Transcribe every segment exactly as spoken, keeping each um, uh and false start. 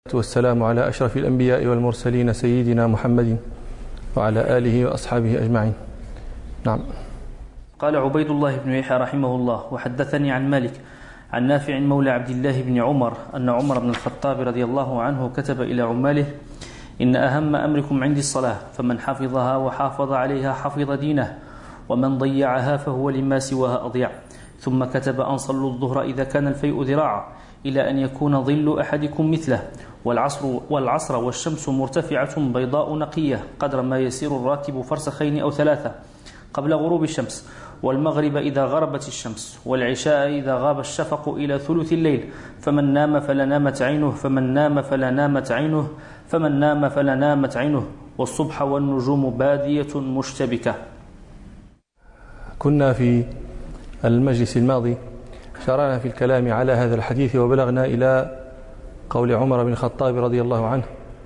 والسلام على أشرف الأنبياء والمرسلين سيدنا محمد وعلى آله وأصحابه أجمعين. نعم. قال عبيد الله بن يحيى رحمه الله: وحدثني عن مالك عن نافع مولى عبد الله بن عمر أن عمر بن الخطاب رضي الله عنه كتب إلى عماله: إن أهم أمركم عندي الصلاة، فمن حفظها وحافظ عليها حفظ دينه، ومن ضيعها فهو لما سواها أضيع. ثم كتب أن صلوا الظهر إذا كان الفيء ذراعا إلى أن يكون ظل أحدكم مثله، والعصر, والعصر والشمس مرتفعة بيضاء نقية قدر ما يسير الراكب فرسخين أو ثلاثة قبل غروب الشمس، والمغرب إذا غربت الشمس، والعشاء إذا غاب الشفق إلى ثلث الليل، فمن نام فلا نامت عينه فمن نام فلا نامت عينه فمن نام فلا نامت عينه والصبح والنجوم بادية مشتبكة. كنا في المجلس الماضي شرعنا في الكلام على هذا الحديث، وبلغنا إلى قول عمر بن الخطاب رضي الله عنه: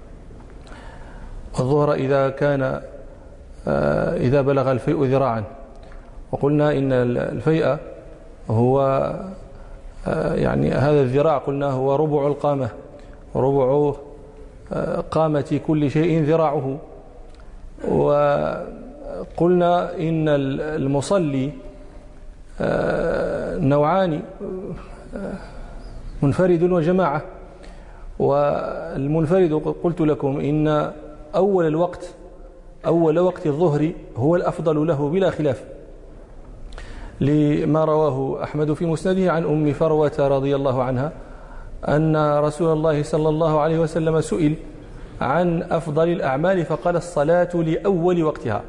الظهر إذا كان إذا بلغ الفيء ذراعا. وقلنا إن الفيء هو يعني هذا الذراع قلنا هو ربع القامة، ربع قامة كل شيء ذراعه. وقلنا إن المصلي نوعان: منفرد وجماعة. والمنفرد قلت لكم إن أول الوقت أول وقت الظهر هو الأفضل له بلا خلاف، لما رواه أحمد في مسنده عن أم فروة رضي الله عنها أن رسول الله صلى الله عليه وسلم سئل عن أفضل الأعمال فقال: الصلاة لأول وقتها.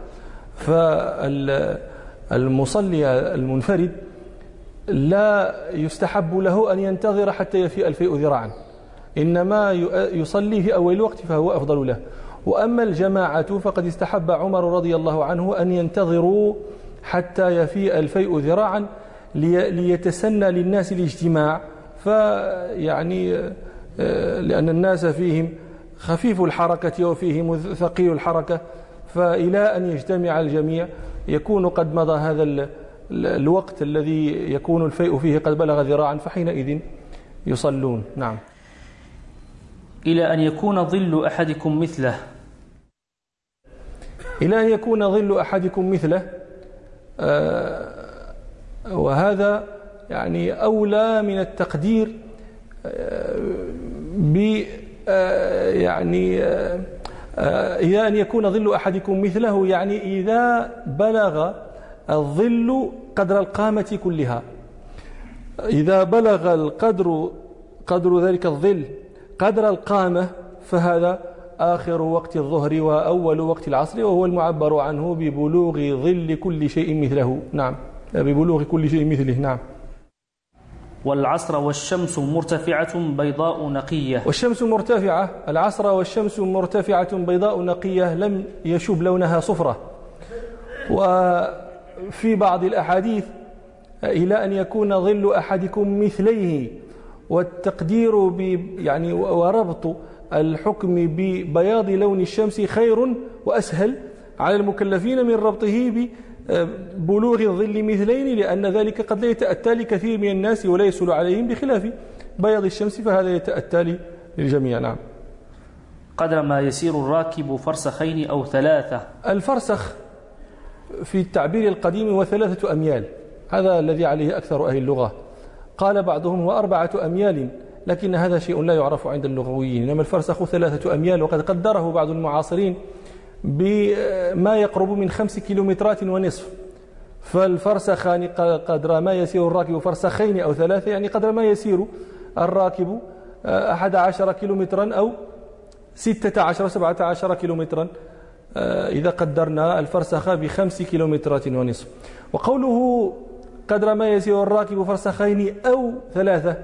فالمصلي المنفرد لا يستحب له أن ينتظر حتى يفيء الفيء ذراعا، إنما يصلي في أول الوقت فهو أفضل له. وأما الجماعة فقد استحب عمر رضي الله عنه أن ينتظروا حتى يفيء الفيء ذراعا ليتسنى للناس الاجتماع، فيعني لأن الناس فيهم خفيف الحركة وفيهم ثقيل الحركة، فإلى أن يجتمع الجميع يكون قد مضى هذا الوقت الذي يكون الفيء فيه قد بلغ ذراعا، فحينئذ يصلون. نعم. إلى أن يكون ظل أحدكم مثله إلى أن يكون ظل أحدكم مثله آه وهذا يعني أولى من التقدير آه ب آه يعني آه إلى أن يكون ظل أحدكم مثله، يعني إذا بلغ الظل قدر القامة كلها. إذا بلغ القدر قدر ذلك الظل قدر القامة فهذا آخر وقت الظهر وأول وقت العصر، وهو المعبر عنه ببلوغ ظل كل شيء مثله. نعم، ببلوغ كل شيء مثله. نعم. والعصر والشمس مرتفعة بيضاء نقية. والشمس مرتفعة، العصر والشمس مرتفعة بيضاء نقية لم يشب لونها صفرة. وفي بعض الأحاديث إلى أن يكون ظل أحدكم مثليه، والتقدير ب يعني وربط الحكم ببياض لون الشمس خير وأسهل على المكلفين من ربطه ببلوغ الظل مثلين، لأن ذلك قد لا يتأتى لكثير من الناس ولا يسهل عليهم، بخلاف بياض الشمس فهذا يتأتى للجميع. نعم. قدر ما يسير الراكب فرسخين أو ثلاثة. الفرسخ في التعبير القديم هو ثلاثة أميال، هذا الذي عليه أكثر أهل اللغة. قال بعضهم هو أربعة أميال، لكن هذا شيء لا يعرف عند اللغويين، إنما الفرسخ ثلاثة أميال، وقد قدره بعض المعاصرين بما يقرب من خمس كيلومترات ونصف. فالفرسخان قدر ما يسير الراكب فرسخين أو ثلاثة، يعني قدر ما يسير الراكب أحد عشر كيلومترا أو ستة عشر سبعة عشر كيلومترا، إذا قدرنا الفرسخ بخمس كيلومترات ونصف. وقوله قدر ما يسير الراكب فرسخين أو ثلاثة،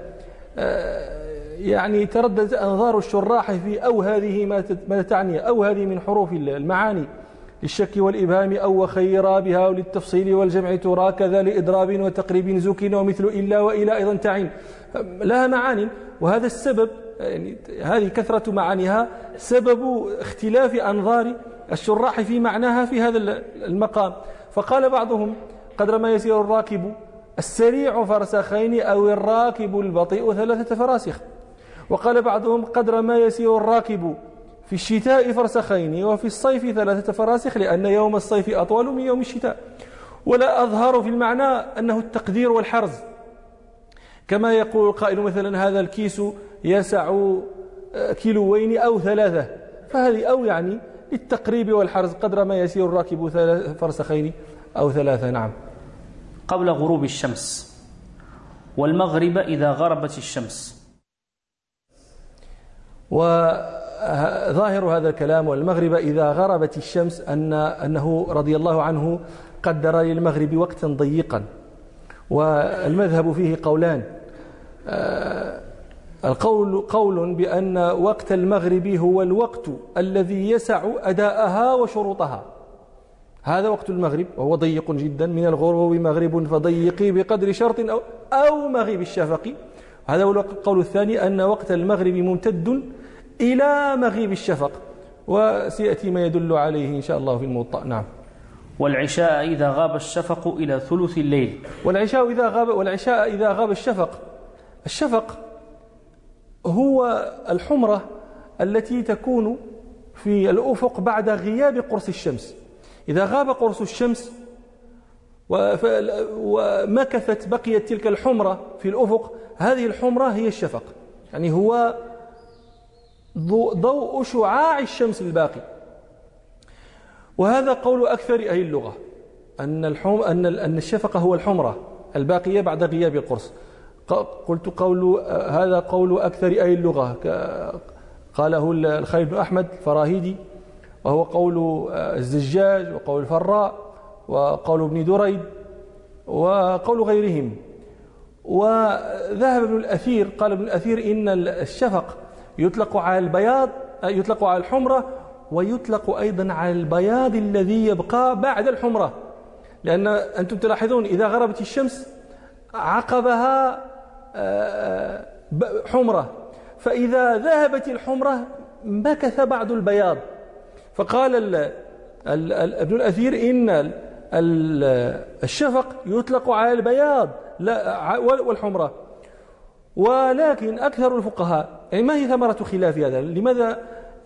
يعني ترددت أنظار الشراح في أو هذه ما تعني، أو هذه من حروف المعاني للشك والإبهام، أو وخيرا بها وللتفصيل والجمع ترى كذا لإضراب وتقريب زكين ومثل إلا وإلى أيضا تعين، لها معاني. وهذا السبب، يعني هذه كثرة معانيها سبب اختلاف أنظار الشراح في معناها في هذا المقام. فقال بعضهم قدر ما يسير الراكب السريع فرسخين أو الراكب البطيء ثلاثة فراسخ. وقال بعضهم قدر ما يسير الراكب في الشتاء فرسخين وفي الصيف ثلاثة فراسخ لأن يوم الصيف أطول من يوم الشتاء. ولا أظهر في المعنى أنه التقدير والحرز، كما يقول القائل مثلا هذا الكيس يسع كيلوين أو ثلاثة، فهذه أو يعني للتقريب والحرز قدر ما يسير الراكب فرسخين أو ثلاثة. نعم. قبل غروب الشمس. والمغرب إذا غربت الشمس. وظاهر هذا الكلام والمغرب إذا غربت الشمس أن أنه رضي الله عنه قدر للمغرب وقتا ضيقا، والمذهب فيه قولان. القول قول بأن وقت المغرب هو الوقت الذي يسع أداءها وشروطها، هذا وقت المغرب وهو ضيق جدا، من الغروب مغرب فضيقي بقدر شرط أو, أو مغيب الشفق. هذا هو القول الثاني أن وقت المغرب ممتد إلى مغيب الشفق، وسيأتي ما يدل عليه إن شاء الله في الموطأ. نعم. والعشاء إذا غاب الشفق إلى ثلث الليل. والعشاء إذا غاب والعشاء إذا غاب الشفق. الشفق هو الحمرة التي تكون في الأفق بعد غياب قرص الشمس. إذا غاب قرص الشمس ومكثت بقيت تلك الحمرة في الأفق، هذه الحمرة هي الشفق، يعني هو ضوء شعاع الشمس الباقي. وهذا قول أكثر أهل اللغة أن الحم أن أن الشفق هو الحمرة الباقية بعد غياب القرص. قلت قول هذا قول أكثر أهل اللغة، قاله الخليل بن أحمد الفراهيدي، وهو قول الزجاج وقول الفراء وقول ابن دريد وقول غيرهم. وذهب ابن الأثير، قال ابن الأثير إن الشفق يطلق على البياض، يطلق على الحمرة، ويطلق أيضا على البياض الذي يبقى بعد الحمرة، لأن أنتم تلاحظون إذا غربت الشمس عقبها حمرة، فإذا ذهبت الحمرة مكث بعض البياض. فقال ال ال ال ابن الأثير إن الشفق يطلق على البياض والحمرة. ولكن أكثر الفقهاء، يعني ما هي ثمرة خلاف هذا؟ لماذا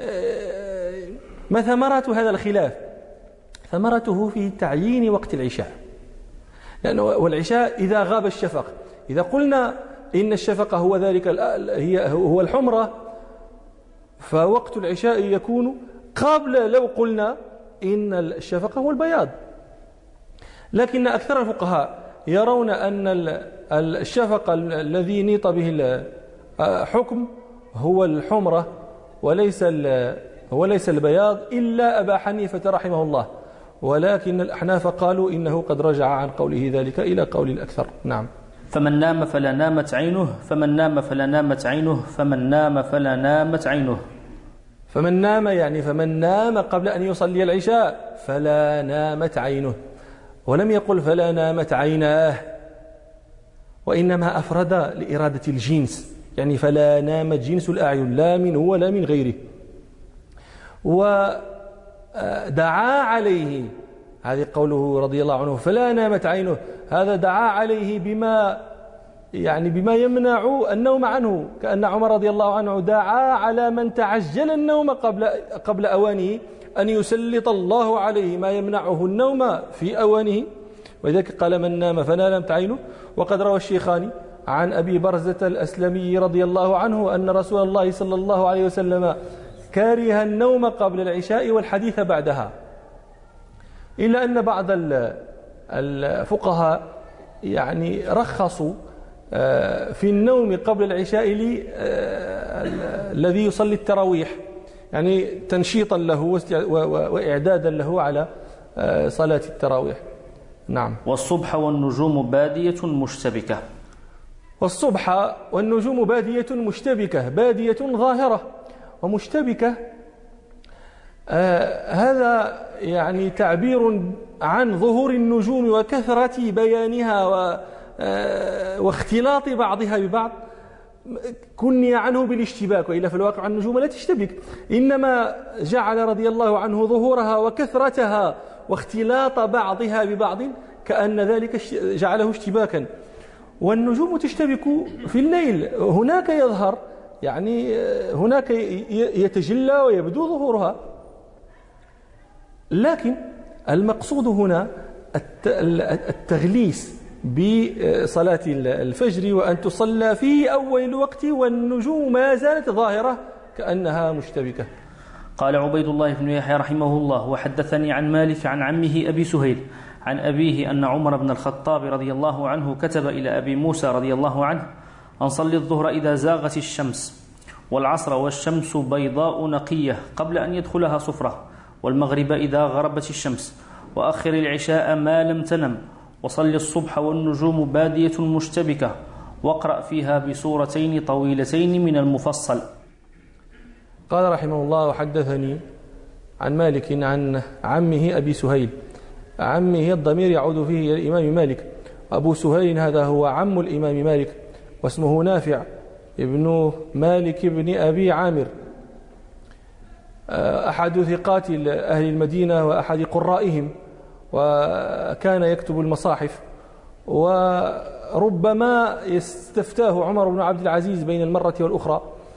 ما ثمرة هذا الخلاف؟ ثمرته في تعيين وقت العشاء، لأنه والعشاء إذا غاب الشفق، إذا قلنا إن الشفق هو ذلك هي هو الحمرة، فوقت العشاء يكون قبل لو قلنا إن الشفق هو البياض. لكن أكثر الفقهاء يرون أن الشفق الذي نيط به الحكم هو الحمرة وليس وليس البياض، إلا أبا حنيفة رحمه الله. ولكن الأحناف قالوا إنه قد رجع عن قوله ذلك إلى قول الأكثر. نعم. فمن نام فلا نامت عينه، فمن نام فلا نامت عينه، فمن نام فلا نامت عينه. فمن نام يعني فمن نام قبل أن يصلي العشاء فلا نامت عينه، ولم يقل فلا نامت عيناه، وإنما أفرد لإرادة الجنس، يعني فلا نامت جنس الأعين لا منه ولا من غيره. ودعا عليه، هذه قوله رضي الله عنه فلا نامت عينه، هذا دعا عليه بما يعني بما يمنع النوم عنه، كأن عمر رضي الله عنه دعا على من تعجل النوم قبل قبل أوانه أن يسلط الله عليه ما يمنعه النوم في أوانه، ولذلك قال من نام فلا نامت عينه. وقد روى الشيخان عن أبي برزة الأسلمي رضي الله عنه أن رسول الله صلى الله عليه وسلم كاره النوم قبل العشاء والحديث بعدها، إلا أن بعض الفقهاء يعني رخصوا في النوم قبل العشاء الذي يصلي التراويح، يعني تنشيطا له وإعدادا له على صلاة التراويح. نعم. والصبح والنجوم بادية مشتبكة. والصبح والنجوم بادية مشتبكة، بادية ظاهرة ومشتبكة، آه هذا يعني تعبير عن ظهور النجوم وكثرة بيانها و آه واختلاط بعضها ببعض، كني عنه بالاشتباك، وإلا في الواقع النجوم لا تشتبك، إنما جعل رضي الله عنه ظهورها وكثرتها واختلاط بعضها ببعض كأن ذلك جعله اشتباكا. والنجوم تشتبك في الليل، هناك يظهر يعني هناك يتجلى ويبدو ظهورها. لكن المقصود هنا التغليس بصلاة الفجر وأن تصلى في أول الوقت والنجوم ما زالت ظاهرة كأنها مشتبكة. قال عبيد الله بن يحيى رحمه الله: وحدثني عن مالك عن عمه أبي سهيل عن أبيه أن عمر بن الخطاب رضي الله عنه كتب إلى أبي موسى رضي الله عنه أن صلي الظهر إذا زاغت الشمس، والعصر والشمس بيضاء نقية قبل أن يدخلها صفرة، والمغرب إذا غربت الشمس، وأخر العشاء ما لم تنم، وصل الصبح والنجوم بادية مشتبكة، واقرأ فيها بسورتين طويلتين من المفصل. قال رحمه الله: وحدثني عن مالك عن عمه أبي سهيل. عمه الضمير يعود فيه إلى الإمام مالك. أبو سهيل هذا هو عم الإمام مالك، واسمه نافع ابن مالك بن أبي عامر، أحد ثقات أهل المدينة وأحد قرائهم، وكان يكتب المصاحف. وربما يستفتاه عمر بن عبد العزيز بين المرة والأخرى،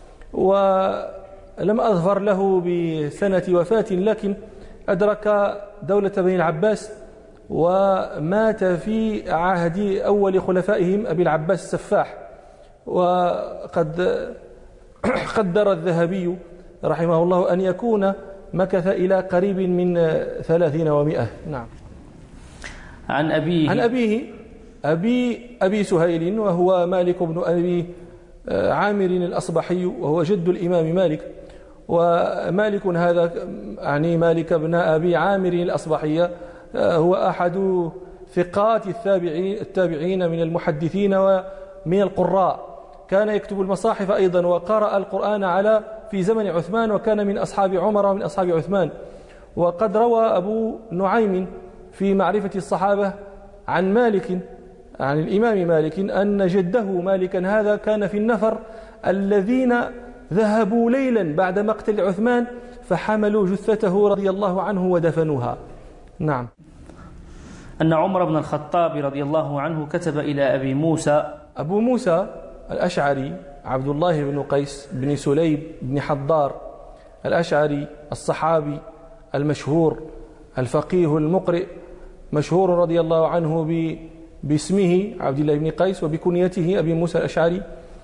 ولم أظفر له بسنة وفاة، لكن أدرك دولة بني العباس ومات في عهد أول خلفائهم أبي العباس السفاح. وقد قدر الذهبي رحمه الله أن يكون مكث إلى قريب من ثلاثين ومئة. نعم. عن أبيه عن أبيه أبي أبي سهيل، وهو مالك بن أبي عامر الأصبحي، وهو جد الإمام مالك. ومالك هذا يعني مالك بن أبي عامر الأصبحي هو أحد ثقات التابعين التابعين من المحدثين ومن القراء. كان يكتب المصاحف أيضا، وقرأ القرآن على في زمن عثمان، وكان من أصحاب عمر ومن أصحاب عثمان. وقد روى أبو نعيم في معرفة الصحابة عن مالك عن الإمام مالك أن جده مالكا هذا كان في النفر الذين ذهبوا ليلا بعد مقتل عثمان فحملوا جثته رضي الله عنه ودفنوها. نعم. أن عمر بن الخطاب رضي الله عنه كتب إلى أبي موسى. أبو موسى الأشعري عبد الله بن قيس بن سليم بن حضار الأشعري الصحابي المشهور الفقيه المقرئ، مشهور رضي الله عنه باسمه عبد الله بن قيس وبكنيته أبي موسى الأشعري.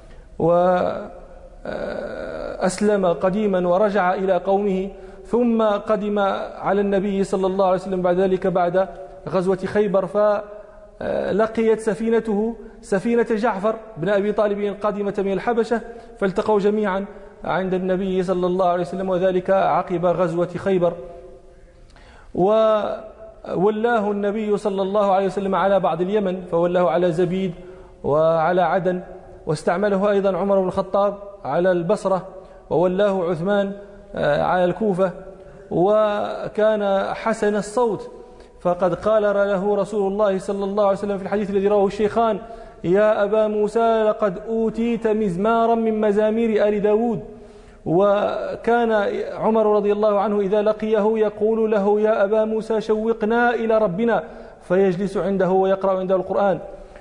وأسلم قديما ورجع إلى قومه، ثم قدم على النبي صلى الله عليه وسلم بعد ذلك بعد غزوة خيبر، فلقيت سفينته سفينة جعفر بن أبي طالب القادمة من الحبشة، فالتقوا جميعا عند النبي صلى الله عليه وسلم، وذلك عقب غزوة خيبر. وولاه النبي صلى الله عليه وسلم على بعض اليمن، فولاه على زبيد وعلى عدن، واستعمله أيضا عمر بن الخطاب على البصرة، وولاه عثمان على الكوفة. وكان حسن الصوت، فقد قال له رسول الله صلى الله عليه وسلم في الحديث الذي رواه الشيخان: يا أبا موسى لقد أوتيت مزمارا من مزامير آل داود. وكان عمر رضي الله عنه إذا لقيه يقول له: يا أبا موسى شوقنا إلى ربنا، فيجلس عنده ويقرأ عنده القرآن.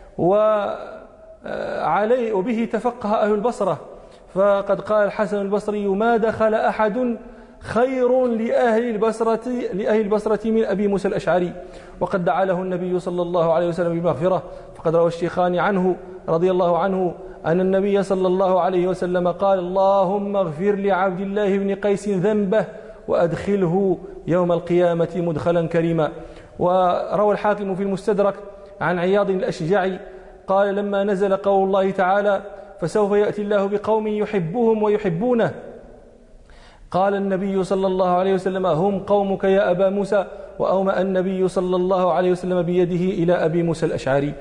وعليه وبه تفقه أهل البصرة، فقد قال الحسن البصري: ما دخل أحد خير لأهل البصرة لأهل البصرة من أبي موسى الأشعري. وقد دعا له النبي صلى الله عليه وسلم بمغفرة، فقد روى الشيخان عنه رضي الله عنه أن النبي صلى الله عليه وسلم قال: اللهم اغفر لعبد الله بن قيس ذنبه وأدخله يوم القيامة مدخلا كريما. وروى الحاكم في المستدرك عن عياض الأشجعي قال: لما نزل قول الله تعالى: فسوف يأتي الله بقوم يحبهم ويحبونه، قال النبي صلى الله عليه وسلم: هم قومك يا أبا موسى. وأومأ النبي صلى الله عليه وسلم بيده إلى أبي موسى الأشعري.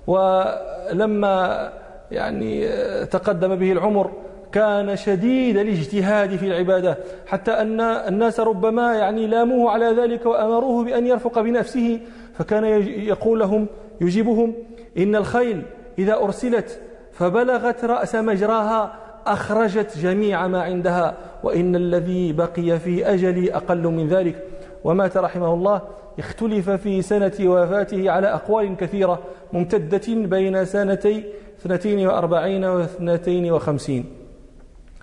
ولما يعني تقدم به العمر كان شديد الاجتهاد في العبادة، حتى أن الناس ربما يعني لاموه على ذلك وأمروه بأن يرفق بنفسه، فكان يقول لهم يجيبهم: إن الخيل إذا أرسلت فبلغت رأس مجراها أخرجت جميع ما عندها، وإن الذي بقي في أجلي أقل من ذلك. ومات رحمه الله. اختلف في سنة وفاته على أقوال كثيرة ممتدة بين سنتي اثنتين وأربعين واثنتين وخمسين.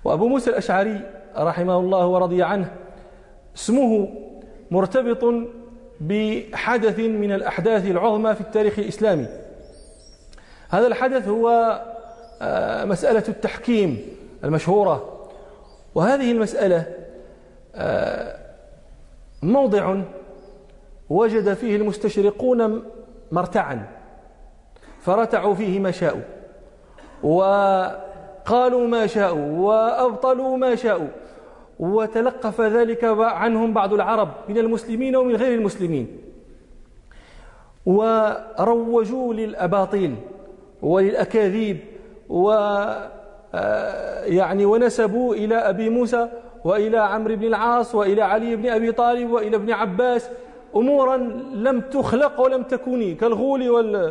وأبو موسى الأشعري رحمه الله ورضي عنه اسمه مرتبط بحدث من الأحداث العظمى في التاريخ الإسلامي. هذا الحدث هو مسألة التحكيم المشهورة، وهذه المسألة موضع وجد فيه المستشرقون مرتعا فرتعوا فيه ما شاءوا وقالوا ما شاءوا وأبطلوا ما شاءوا، وتلقف ذلك عنهم بعض العرب من المسلمين ومن غير المسلمين، وروجوا للأباطيل وللأكاذيب و يعني ونسبوا إلى أبي موسى وإلى عمرو بن العاص وإلى علي بن أبي طالب وإلى ابن عباس أمورا لم تخلق ولم تكن كالغول وال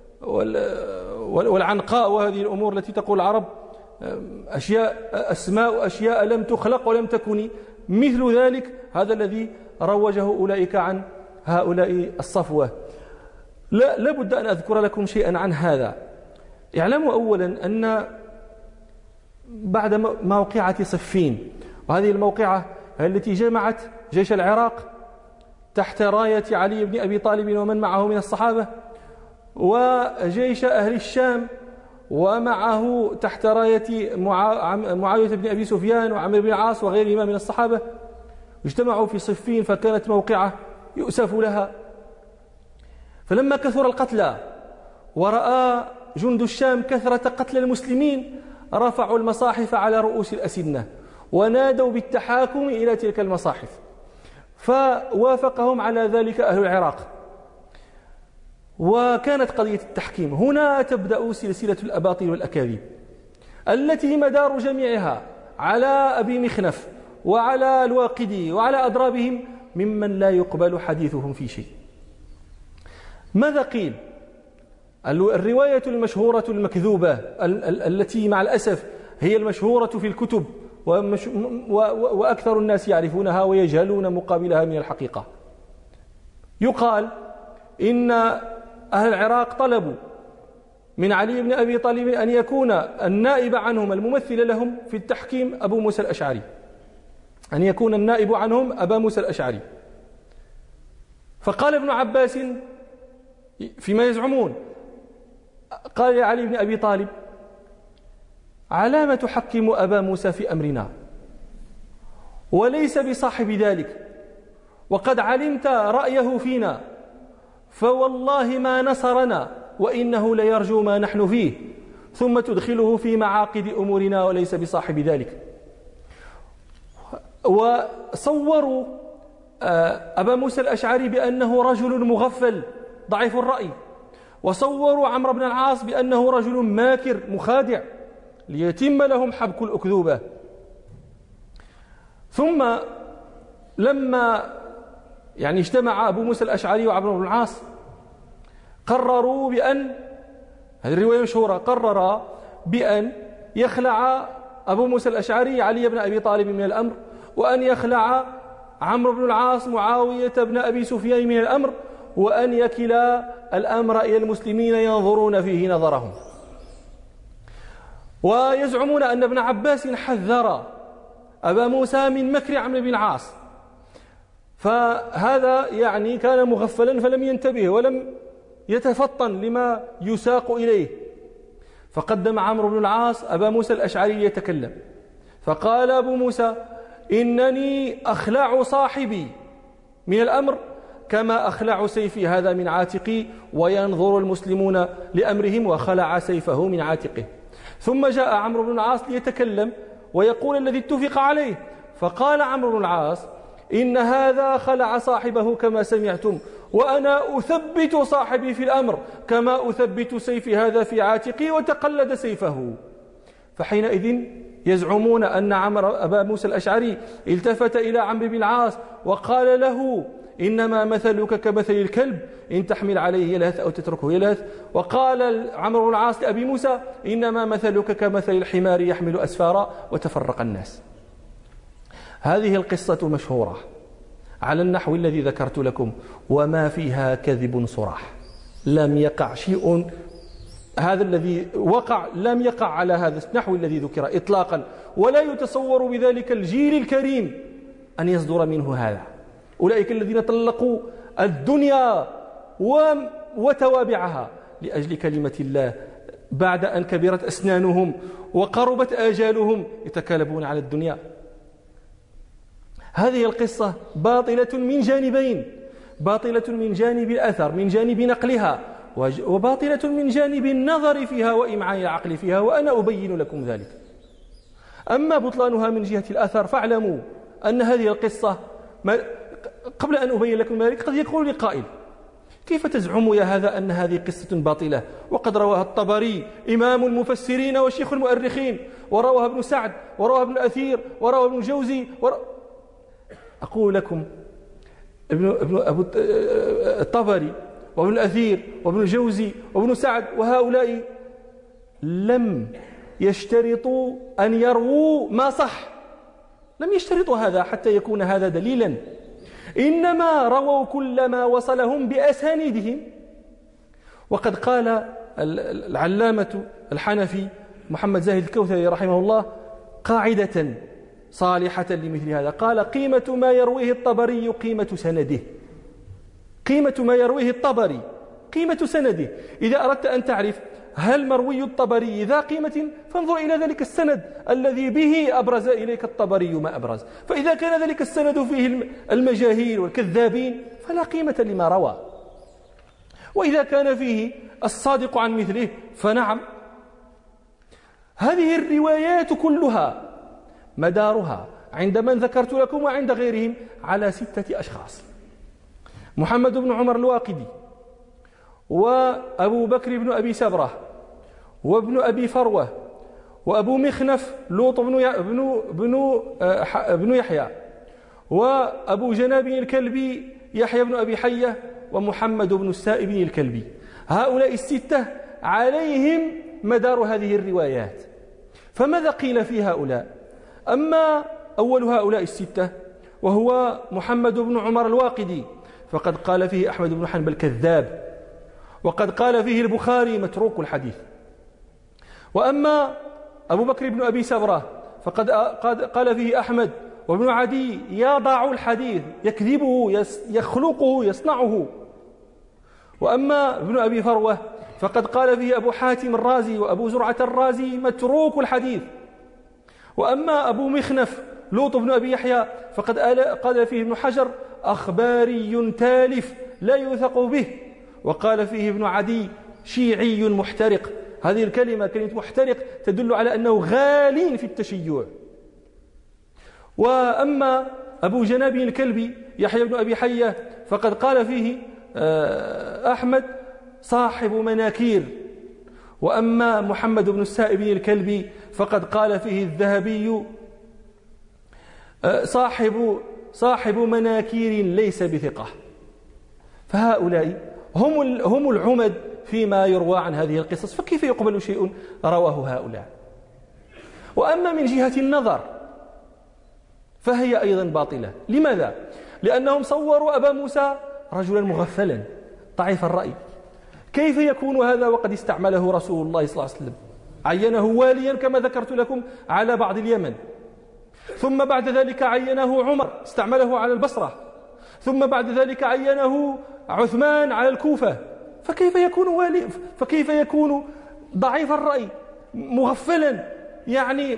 والعنقاء وهذه الأمور التي تقول العرب أشياء أسماء أشياء لم تخلق ولم تكن مثل ذلك. هذا الذي روجه أولئك عن هؤلاء الصفوة. لا لابد أن أذكر لكم شيئا عن هذا. اعلموا أولا أن بعد موقعة صفين، وهذه الموقعة التي جمعت جيش العراق تحت راية علي بن أبي طالب ومن معه من الصحابة، وجيش أهل الشام ومعه تحت راية معاوية بن أبي سفيان وعمرو بن العاص وغيرهما من الصحابة، اجتمعوا في صفين، فكانت موقعة يؤسف لها. فلما كثر القتلى ورأى جند الشام كثرة قتل المسلمين رفعوا المصاحف على رؤوس الأسنة ونادوا بالتحاكم إلى تلك المصاحف، فوافقهم على ذلك أهل العراق، وكانت قضية التحكيم. هنا تبدأ سلسلة الأباطيل والأكاذيب التي مدار جميعها على أبي مخنف وعلى الواقدي وعلى أضرابهم ممن لا يقبل حديثهم في شيء. ماذا قيل؟ الرواية المشهورة المكذوبة التي مع الأسف هي المشهورة في الكتب وأكثر الناس يعرفونها ويجهلون مقابلها من الحقيقة. يقال إن أهل العراق طلبوا من علي بن أبي طالب أن يكون النائب عنهم الممثل لهم في التحكيم أبو موسى الأشعري، أن يكون النائب عنهم أبا موسى الأشعري. فقال ابن عباس فيما يزعمون، قال يا علي بن أبي طالب على ما تحكم أبا موسى في أمرنا وليس بصاحب ذلك، وقد علمت رأيه فينا، فوالله ما نصرنا وإنه ليرجو ما نحن فيه، ثم تدخله في معاقد أمورنا وليس بصاحب ذلك. وصوروا أبا موسى الأشعري بأنه رجل مغفل ضعيف الرأي، وصوروا عمرو بن العاص بأنه رجل ماكر مخادع ليتم لهم حبك الأكذوبة. ثم لما يعني اجتمع أبو موسى الأشعري وعمرو بن العاص قرروا بأن، هذه الرواية مشهورة، قرر بأن يخلع أبو موسى الأشعري علي بن أبي طالب من الأمر، وأن يخلع عمرو بن العاص معاوية بن أبي سفيان من الأمر، وأن يكلا الأمر إلى المسلمين ينظرون فيه نظرهم. ويزعمون أن ابن عباس حذر أبا موسى من مكر عمرو بن العاص، فهذا يعني كان مغفلا فلم ينتبه ولم يتفطن لما يساق إليه. فقدم عمرو بن العاص أبا موسى الأشعري يتكلم، فقال أبو موسى إنني أخلع صاحبي من الأمر كما أخلع سيفي هذا من عاتقي، وينظر المسلمون لأمرهم، وخلع سيفه من عاتقه. ثم جاء عمرو بن العاص ليتكلم ويقول الذي اتفق عليه، فقال عمرو بن العاص إن هذا خلع صاحبه كما سمعتم، وأنا أثبت صاحبي في الأمر كما أثبت سيفي هذا في عاتقي، وتقلد سيفه. فحينئذ يزعمون أن عمرو أبا موسى الأشعري التفت إلى عمرو بن العاص وقال له إنما مثلك كمثل الكلب إن تحمل عليه يلهث أو تتركه يلهث. وقال عمرو بن العاص لأبي موسى إنما مثلك كمثل الحمار يحمل أسفارا وتفرق الناس. هذه القصة مشهورة على النحو الذي ذكرت لكم، وما فيها كذب صراح، لم يقع شيء، هذا الذي وقع لم يقع على هذا النحو الذي ذكر إطلاقا، ولا يتصور بذلك الجيل الكريم أن يصدر منه هذا. أولئك الذين طلقوا الدنيا وتوابعها لأجل كلمة الله بعد أن كبرت أسنانهم وقربت آجالهم يتكالبون على الدنيا. هذه القصة باطلة من جانبين، باطلة من جانب الأثر، من جانب نقلها، وباطلة من جانب النظر فيها وإمعان العقل فيها، وأنا أبين لكم ذلك. أما بطلانها من جهة الأثر فاعلموا أن هذه القصة، قبل أن أبين لكم ذلك، قد يقول لي قائل: كيف تزعم يا هذا أن هذه قصة باطلة وقد رواها الطبري إمام المفسرين وشيخ المؤرخين، ورواها ابن سعد، ورواها ابن الأثير، ورواها ابن الجوزي ور... أقول لكم ابن, ابن أبو الطبري وابن الأثير وابن الجوزي وابن سعد وهؤلاء لم يشترطوا أن يرووا ما صح، لم يشترطوا هذا حتى يكون هذا دليلا، إنما رووا كل ما وصلهم بأسانيدهم. وقد قال العلامة الحنفي محمد زاهد الكوثري رحمه الله قاعدة صالحة لمثل هذا، قال: قيمة ما يرويه الطبري قيمة سنده، قيمة ما يرويه الطبري قيمة سنده. إذا أردت أن تعرف هل مروي الطبري ذا قيمة فانظر إلى ذلك السند الذي به أبرز إليك الطبري ما أبرز، فإذا كان ذلك السند فيه المجاهيل والكذابين فلا قيمة لما روى، وإذا كان فيه الصادق عن مثله فنعم. هذه الروايات كلها مدارها عند من ذكرت لكم وعند غيرهم على ستة أشخاص: محمد بن عمر الواقدي، وأبو بكر بن أبي سبرة، وابن أبي فروة، وأبو مخنف لوط بن بن بن بن يحيى، وأبو جناب الكلبي يحيى بن أبي حية، ومحمد بن السائب الكلبي. هؤلاء الستة عليهم مدار هذه الروايات. فماذا قيل في هؤلاء؟ أما أول هؤلاء الستة وهو محمد بن عمر الواقدي فقد قال فيه أحمد بن حنبل كذاب، وقد قال فيه البخاري متروك الحديث. وأما أبو بكر بن أبي سبرة فقد قال فيه أحمد وابن عدي يضع الحديث، يكذبه، يخلقه، يصنعه. وأما ابن أبي فروة فقد قال فيه أبو حاتم الرازي وأبو زرعة الرازي متروك الحديث. وأما أبو مخنف لوط بن أبي يحيى فقد قال فيه ابن حجر أخباري تالف لا يوثق به. وقال فيه ابن عدي شيعي محترق. هذه الكلمة كلمة محترق تدل على أنه غال في التشيع. وأما أبو جناب الكلبي يحيى بن أبي حية فقد قال فيه أحمد صاحب مناكير. وأما محمد بن السائب الكلبي فقد قال فيه الذهبي صاحب صاحب مناكير ليس بثقة. فهؤلاء هم هم العمد فيما يروى عن هذه القصص، فكيف يقبل شيء رواه هؤلاء؟ وأما من جهة النظر فهي أيضا باطلة. لماذا؟ لأنهم صوروا أبا موسى رجلا مغفلا ضعيف الرأي. كيف يكون هذا وقد استعمله رسول الله صلى الله عليه وسلم؟ عينه واليا كما ذكرت لكم على بعض اليمن، ثم بعد ذلك عينه عمر استعمله على البصرة، ثم بعد ذلك عينه عثمان على الكوفة. فكيف يكون والي فكيف يكون ضعيف الرأي مغفلا يعني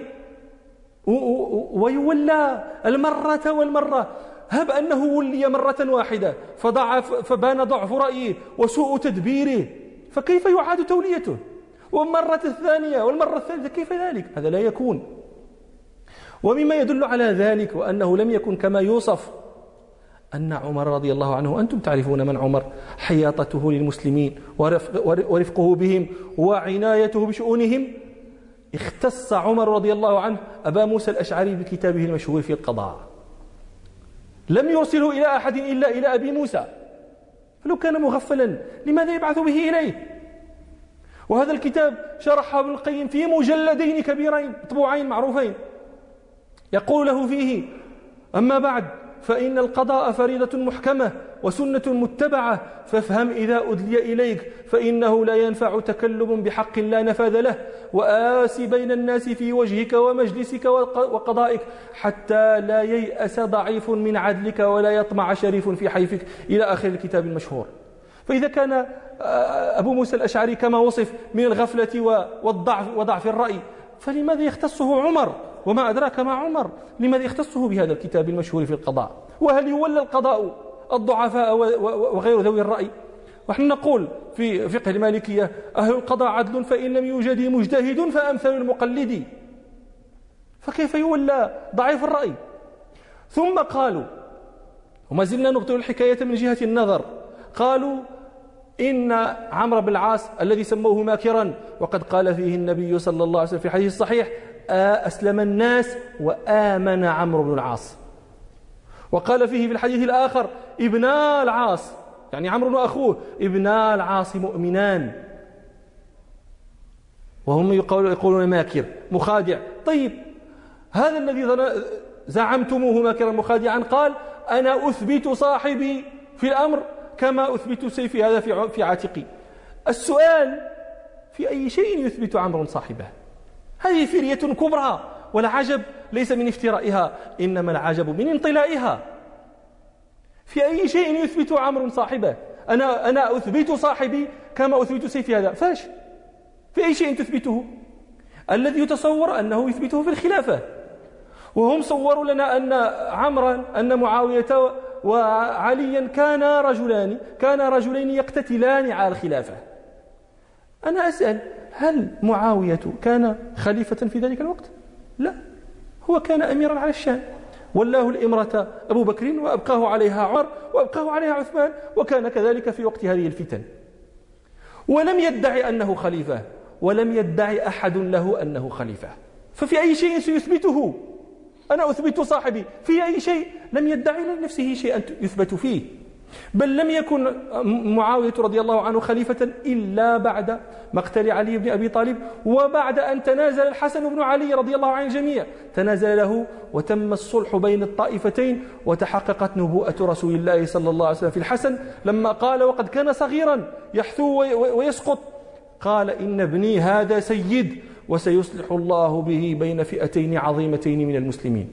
ويولى المرة والمرة؟ هب أنه ولي مرة واحدة فضعف فبان ضعف رأيه وسوء تدبيره، فكيف يعاد توليته؟ والمرة الثانية والمرة الثالثة كيف ذلك؟ هذا لا يكون. ومما يدل على ذلك وأنه لم يكن كما يوصف أن عمر رضي الله عنه، أنتم تعرفون من عمر، حياطته للمسلمين ورفقه بهم وعنايته بشؤونهم. اختص عمر رضي الله عنه أبا موسى الأشعري بكتابه المشهور في القضاء، لم يرسله إلى أحد إلا إلى أبي موسى. فلو كان مغفلا لماذا يبعث به إليه؟ وهذا الكتاب شرحه ابن القيم في مجلدين كبيرين مطبوعين معروفين، يقول له فيه: أما بعد فإن القضاء فريضة محكمة وسنة متبعة، فافهم إذا أدلي إليك فإنه لا ينفع تكلم بحق لا نفاذ له، وآس بين الناس في وجهك ومجلسك وقضائك، حتى لا ييأس ضعيف من عدلك ولا يطمع شريف في حيفك، إلى آخر الكتاب المشهور. فإذا كان أبو موسى الأشعري كما وصف من الغفلة والضعف وضعف الرأي، فلماذا يختصه عمر؟ وما أدراك ما عمر، لماذا يختصه بهذا الكتاب المشهور في القضاء؟ وهل يولى القضاء الضعفاء وغير ذوي الرأي؟ ونحن نقول في فقه المالكية: أهل القضاء عدل، فإن لم يوجد مجتهد فأمثل المقلد. فكيف يولى ضعيف الرأي؟ ثم قالوا، وما زلنا نبطل الحكاية من جهة النظر، قالوا إن عمرو بن العاص الذي سموه ماكرا، وقد قال فيه النبي صلى الله عليه وسلم في الحديث الصحيح: أسلم الناس وآمن عمرو بن العاص. وقال فيه في الحديث الآخر: ابنا العاص، يعني عمرو وأخوه، ابنا العاص مؤمنان. وهم يقولون ماكر مخادع. طيب هذا الذي زعمتموه ماكرا مخادعا قال: أنا أثبت صاحبي في الأمر كما أثبت سيفي هذا في عاتقي. السؤال: في أي شيء يثبت عمرو صاحبه؟ هذه فرية كبرى، والعجب ليس من افترائها، إنما العجب من انطلائها. في أي شيء يثبت عمرو صاحبه؟ أنا أنا أثبت صاحبي كما أثبت سيفي هذا. فاش؟ في أي شيء تثبته؟ الذي يتصور أنه يثبته في الخلافة، وهم صوروا لنا أن عمرا أن معاوية وعليا كانا رجلان كان رجلين يقتتلان على الخلافة. أنا أسأل: هل معاوية كان خليفة في ذلك الوقت؟ لا، هو كان أميرا على الشام، ولاه الإمرة أبو بكر وأبقاه عليها عمر وأبقاه عليها عثمان، وكان كذلك في وقت هذه الفتن، ولم يدعي أنه خليفة، ولم يدعي أحد له أنه خليفة. ففي أي شيء سيثبته؟ أنا أثبت صاحبي في أي شيء؟ لم يدعي لنفسه شيئا يثبت فيه، بل لم يكن معاوية رضي الله عنه خليفة إلا بعد مقتل علي بن أبي طالب، وبعد أن تنازل الحسن بن علي رضي الله عن الجميع، تنازل له وتم الصلح بين الطائفتين، وتحققت نبوءة رسول الله صلى الله عليه وسلم في الحسن لما قال، وقد كان صغيرا يحثو ويسقط، قال: إن ابني هذا سيد وسيصلح الله به بين فئتين عظيمتين من المسلمين.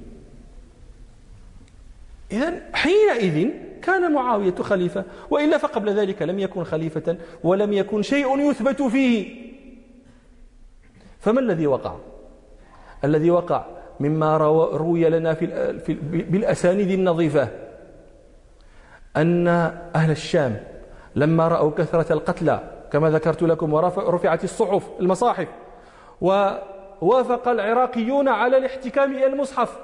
إذن حينئذ كان معاوية خليفة، وإلا فقبل ذلك لم يكن خليفة ولم يكن شيء يثبت فيه. فما الذي وقع؟ الذي وقع مما روي لنا في في بالأسانيد النظيفة أن أهل الشام لما رأوا كثرة القتلى كما ذكرت لكم، ورفعت الصحف المصاحف، ووافق العراقيون على الاحتكام إلى المصحف،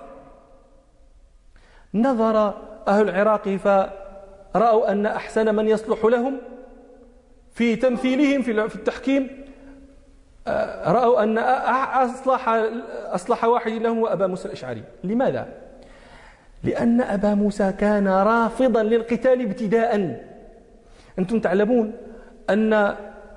نظر أهل العراق فرأوا أن أحسن من يصلح لهم في تمثيلهم في التحكيم، رأوا أن أصلح, أصلح واحد لهم وأبا موسى الأشعري. لماذا؟ لأن أبا موسى كان رافضا للقتال ابتداء. أنتم تعلمون أن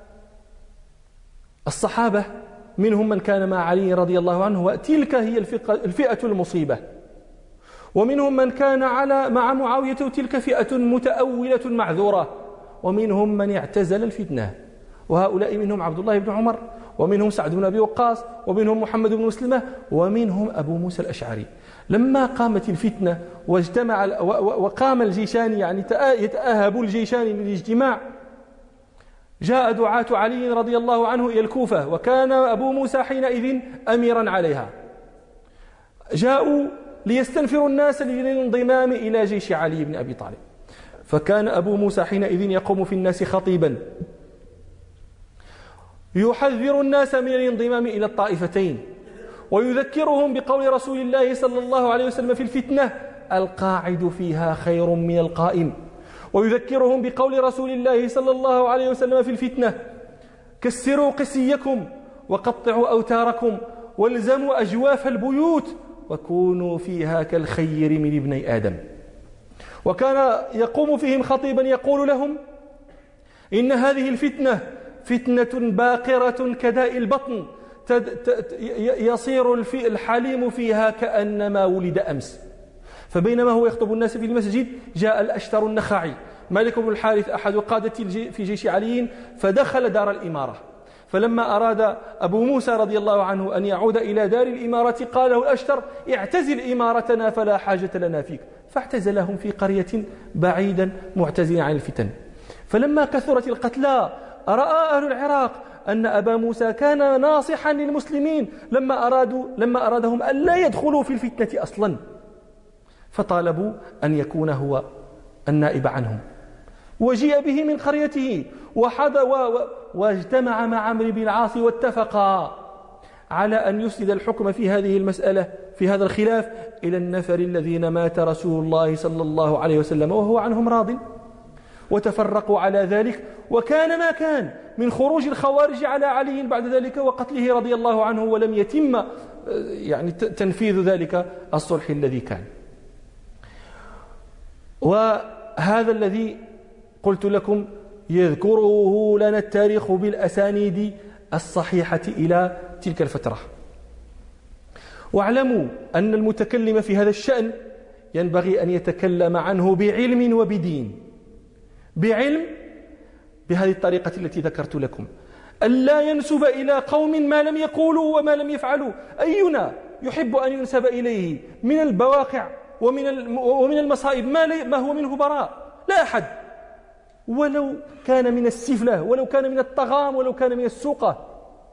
الصحابة منهم من كان مع علي رضي الله عنه وتلك هي الفئة المصيبة، ومنهم من كان على مع معاوية وتلك فئة متأولة معذورة، ومنهم من اعتزل الفتنة، وهؤلاء منهم عبد الله بن عمر، ومنهم سعد بن أبي وقاص، ومنهم محمد بن مسلمة، ومنهم أبو موسى الأشعري. لما قامت الفتنة واجتمع وقام الجيشان، يعني يتأهب الجيشان للاجتماع، جاء دعاة علي رضي الله عنه إلى الكوفة، وكان أبو موسى حينئذ أميرا عليها. جاءوا ليستنفروا الناس للانضمام إلى جيش علي بن أبي طالب، فكان أبو موسى حينئذ يقوم في الناس خطيبا يحذر الناس من الانضمام إلى الطائفتين، ويذكرهم بقول رسول الله صلى الله عليه وسلم في الفتنة: القاعد فيها خير من القائم. ويذكرهم بقول رسول الله صلى الله عليه وسلم في الفتنة: كسروا قسيكم وقطعوا أوتاركم والزموا أجواف البيوت وكونوا فيها كالخير من ابني آدم. وكان يقوم فيهم خطيبا يقول لهم: إن هذه الفتنة فتنة باقرة كداء البطن، يصير الحليم فيها كأنما ولد أمس، فبينما هو يخطب الناس في المسجد جاء الأشتر النخعي مالك بن الحارث أحد قادة في جيش علي فدخل دار الإمارة. فلما أراد أبو موسى رضي الله عنه أن يعود إلى دار الإمارة قال له الأشتر اعتزل إمارتنا فلا حاجة لنا فيك، فاعتزلهم في قرية بعيدا معتزلا عن الفتن. فلما كثرت القتلى رأى أهل العراق أن أبا موسى كان ناصحا للمسلمين لما أرادوا لما أرادهم أن لا يدخلوا في الفتنة أصلا، فطالبوا أن يكون هو النائب عنهم، وجيء به من قريته وحض واجتمع مع عمرو بن العاص واتفقا على أن يسند الحكم في هذه المسألة في هذا الخلاف إلى النفر الذين مات رسول الله صلى الله عليه وسلم وهو عنهم راض، وتفرقوا على ذلك. وكان ما كان من خروج الخوارج على علي بعد ذلك وقتله رضي الله عنه، ولم يتم يعني تنفيذ ذلك الصلح الذي كان. وهذا الذي قلت لكم يذكره لنا التاريخ بالأسانيد الصحيحة إلى تلك الفترة. واعلموا أن المتكلم في هذا الشأن ينبغي أن يتكلم عنه بعلم وبدين. بعلم بهذه الطريقة التي ذكرت لكم، ألا ينسب إلى قوم ما لم يقولوا وما لم يفعلوا. أينا يحب أن ينسب إليه من البواقع ومن ومن المصائب ما, ما هو منه براء؟ لا أحد، ولو كان من السفلة، ولو كان من الطغام، ولو كان من السوقة.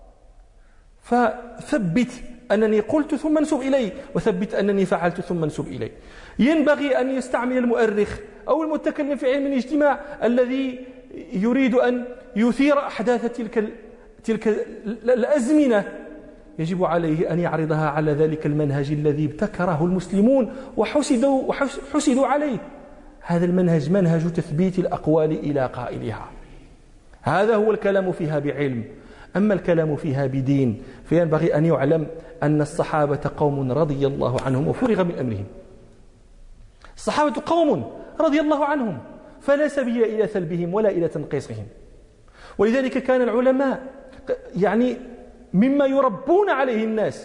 فثبت أنني قلت ثم انسب إلي، وثبت أنني فعلت ثم انسب إلي. ينبغي أن يستعمل المؤرخ أو المتكلم في علم الاجتماع الذي يريد أن يثير أحداث تلك تلك الأزمنة، يجب عليه أن يعرضها على ذلك المنهج الذي ابتكره المسلمون وحسدوا وحسدوا عليه. هذا المنهج منهج تثبيت الأقوال إلى قائلها. هذا هو الكلام فيها بعلم. أما الكلام فيها بدين فينبغي أن يعلم أن الصحابة قوم رضي الله عنهم وفرغ من أمرهم. الصحابة قوم رضي الله عنهم، فلا سبيل إلى سلبهم ولا إلى تنقيصهم. ولذلك كان العلماء يعني مما يربون عليه الناس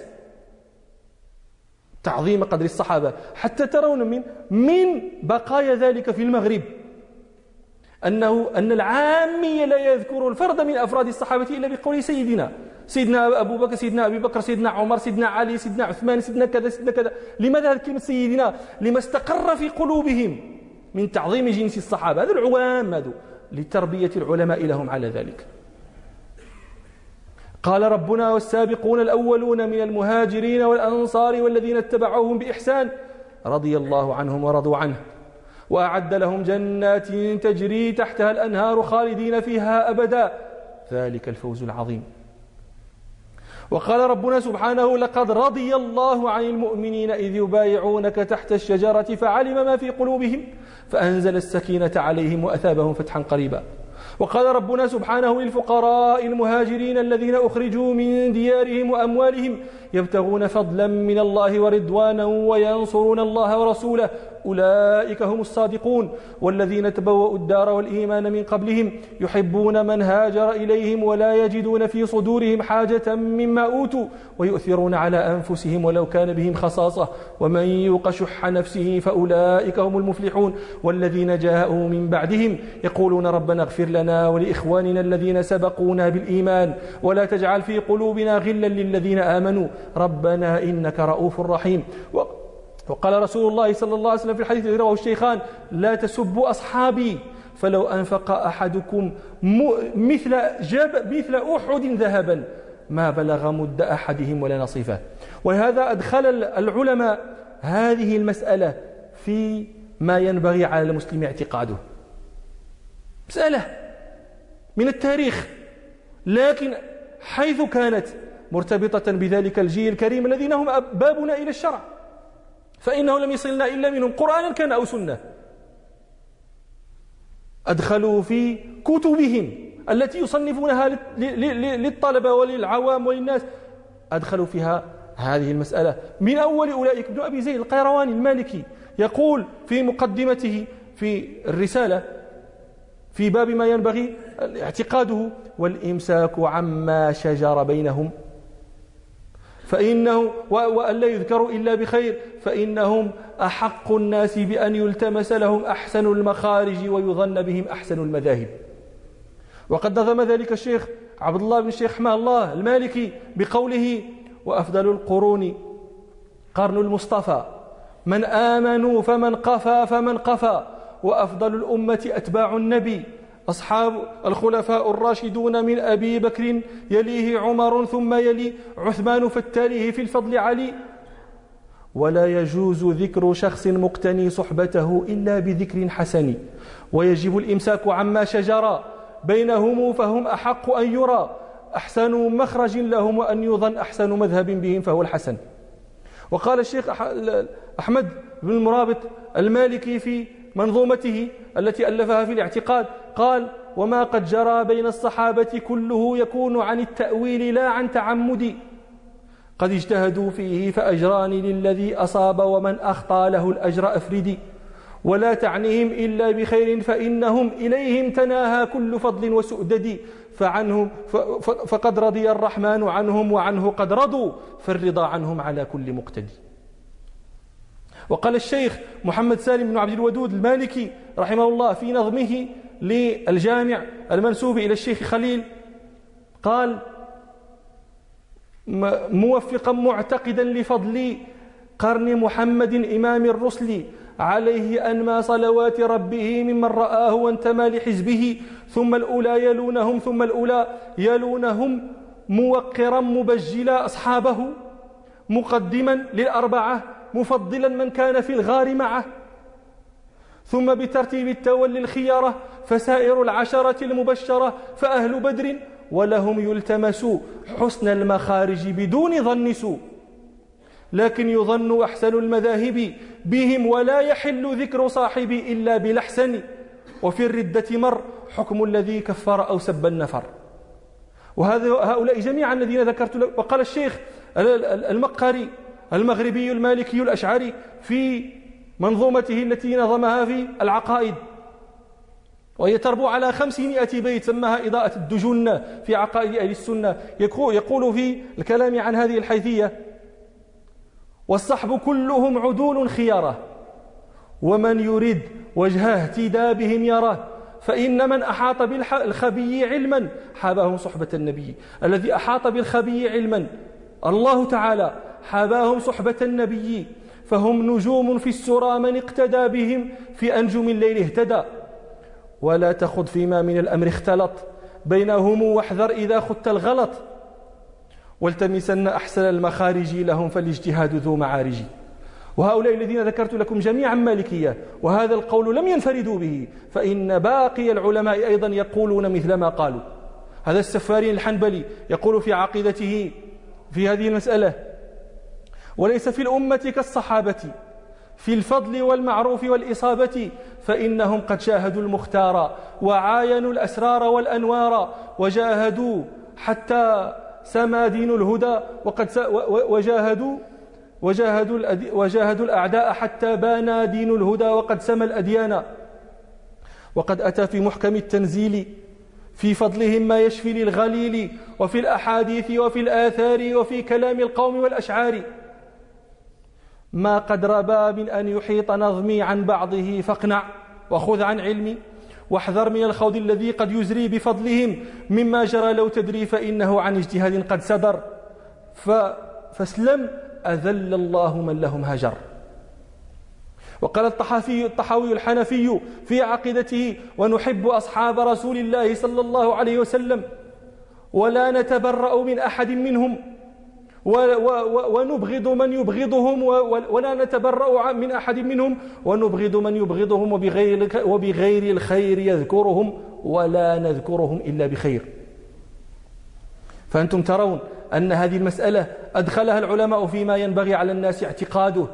تعظيم قدر الصحابة، حتى ترون من من بقايا ذلك في المغرب أنه أن العامي لا يذكر الفرد من أفراد الصحابة إلا بقول سيدنا سيدنا أبو بكر، سيدنا أبي بكر، سيدنا عمر، سيدنا علي، سيدنا عثمان، سيدنا كذا سيدنا كذا. لماذا هذه كلمة سيدنا؟ لما استقر في قلوبهم من تعظيم جنس الصحابة. هذا العوام هذا لتربية العلماء لهم على ذلك. قال ربنا والسابقون الأولون من المهاجرين والأنصار والذين اتبعوهم بإحسان رضي الله عنهم ورضوا عنه وأعد لهم جنات تجري تحتها الأنهار خالدين فيها أبدا ذلك الفوز العظيم. وقال ربنا سبحانه لقد رضي الله عن المؤمنين إذ يبايعونك تحت الشجرة فعلم ما في قلوبهم فأنزل السكينة عليهم وأثابهم فتحا قريبا. وقال ربنا سبحانه للفقراء المهاجرين الذين أخرجوا من ديارهم وأموالهم يبتغون فضلا من الله ورضوانا وينصرون الله ورسوله أولئك هم الصادقون والذين تبوأوا الدار والإيمان من قبلهم يحبون من هاجر إليهم ولا يجدون في صدورهم حاجة مما أوتوا ويؤثرون على أنفسهم ولو كان بهم خصاصة ومن يوق شح نفسه فأولئك هم المفلحون والذين جاءوا من بعدهم يقولون ربنا اغفر لنا ولإخواننا الذين سبقونا بالإيمان ولا تجعل في قلوبنا غلا للذين آمنوا ربنا إنك رؤوف رحيم. وقال رسول الله صلى الله عليه وسلم في الحديث الذي رواه الشيخان لا تسبوا أصحابي فلو أنفق أحدكم مثل جبل مثل أحد ذهبا ما بلغ مد أحدهم ولا نصيفه. وهذا أدخل العلماء هذه المسألة في ما ينبغي على المسلم اعتقاده، مسألة من التاريخ، لكن حيث كانت مرتبطة بذلك الجيل الكريم الذين هم بابنا إلى الشرع، فإنه لم يصلنا إلا منهم قرآنا كان أو سنة. أدخلوا في كتبهم التي يصنفونها للطلبة وللعوام وللناس، أدخلوا فيها هذه المسألة. من أول أولئك ابن أبي زيد القيرواني المالكي يقول في مقدمته في الرسالة في باب ما ينبغي اعتقاده والإمساك عما شجر بينهم فإنه وأن لا يذكروا إلا بخير، فإنهم أحق الناس بأن يلتمس لهم أحسن المخارج ويظن بهم أحسن المذاهب. وقد نظم ذلك الشيخ عبد الله بن الشيخ حماه الله المالكي بقوله: وأفضل القرون قرن المصطفى، من آمنوا فمن قفى فمن قفى، وأفضل الأمة أتباع النبي، أصحاب الخلفاء الراشدون من أبي بكر يليه عمر ثم يلي عثمان فالتاليه في الفضل علي. ولا يجوز ذكر شخص مقتني صحبته إلا بذكر حسن، ويجب الإمساك عما شجر بينهم فهم أحق أن يرى أحسن مخرج لهم، وأن يظن أحسن مذهب بهم فهو الحسن. وقال الشيخ أحمد بن المرابط المالكي في منظومته التي ألفها في الاعتقاد قال: وما قد جرى بين الصحابة كله يكون عن التأويل لا عن تعمد، قد اجتهدوا فيه فأجران للذي أصاب، ومن أخطأ له الأجر أفردي، ولا تعنيهم إلا بخير فإنهم إليهم تناهى كل فضل وسؤدد، فعنهم فقد رضي الرحمن عنهم وعنه قد رضوا، فالرضا عنهم على كل مقتدي. وقال الشيخ محمد سالم بن عبد الودود المالكي رحمه الله في نظمه للجامع المنسوب إلى الشيخ خليل قال: موفقا معتقدا لفضل قرن محمد إمام الرسل، عليه أنمى صلوات ربه ممن رآه وانتمى لحزبه، ثم الأولى يلونهم ثم الأولى يلونهم، موقرا مبجلا أصحابه، مقدما للأربعة مفضلا من كان في الغار معه، ثم بترتيب التولي الخيارة، فسائر العشرة المبشرة فأهل بدر، ولهم يلتمس حسن المخارج بدون ظن سوء، لكن يظن أحسن المذاهب بهم، ولا يحل ذكر صاحبي إلا بلحسن، وفي الردة مر حكم الذي كفر أو سب النفر. وهؤلاء جميعا الذين ذكرت له. وقال الشيخ المقري المغربي المالكي الأشعري في منظومته التي نظمها في العقائد، وهي تربو على خمسمائة بيت سماها إضاءة الدجن في عقائد أهل السنة، يقول في الكلام عن هذه الحيثية: والصحب كلهم عدول خيارة، ومن يريد وجه اهتداء بهم يراه، فإن من أحاط بالخبي علما حابهم صحبة النبي. الذي أحاط بالخبي علما الله تعالى حاباهم صحبة النبي، فهم نجوم في السرى، من اقتدى بهم في أنجم الليل اهتدى. ولا تخض فيما من الأمر اختلط بينهم، واحذر إذا خدت الغلط، والتمسن أحسن المخارج لهم، فالاجتهاد ذو معارج. وهؤلاء الذين ذكرت لكم جميعا مالكية، وهذا القول لم ينفردوا به، فإن باقي العلماء أيضا يقولون مثل ما قالوا. هذا السفاري الحنبلي يقول في عقيدته في هذه المسألة: وليس في الأمة كالصحابة في الفضل والمعروف والإصابة، فإنهم قد شاهدوا المختار وعاينوا الأسرار والأنوار، وجاهدوا حتى سما دين الهدى، وقد وجاهدوا وجاهدوا وجاهدوا الأعداء حتى بان دين الهدى، وقد سما الأديان. وقد أتى في محكم التنزيل في فضلهم ما يشفي للغليل، وفي الأحاديث وفي الآثار وفي كلام القوم والأشعار، ما قد ربى من أن يحيط نظمي عن بعضه، فاقنع وخذ عن علمي، واحذر من الخوض الذي قد يزري بفضلهم مما جرى لو تدري، فإنه عن اجتهاد قد صدر، فاسلم أذل الله من لهم هجر. وقال الطحافي الطحاوي الحنفي في عقيدته: ونحب أصحاب رسول الله صلى الله عليه وسلم، ولا نتبرأ من أحد منهم، ونبغض من يبغضهم، ولا نتبرأ من أحد منهم، ونبغض من يبغضهم، وبغير, وبغير الخير يذكرهم، ولا نذكرهم إلا بخير. فأنتم ترون أن هذه المسألة أدخلها العلماء فيما ينبغي على الناس اعتقاده،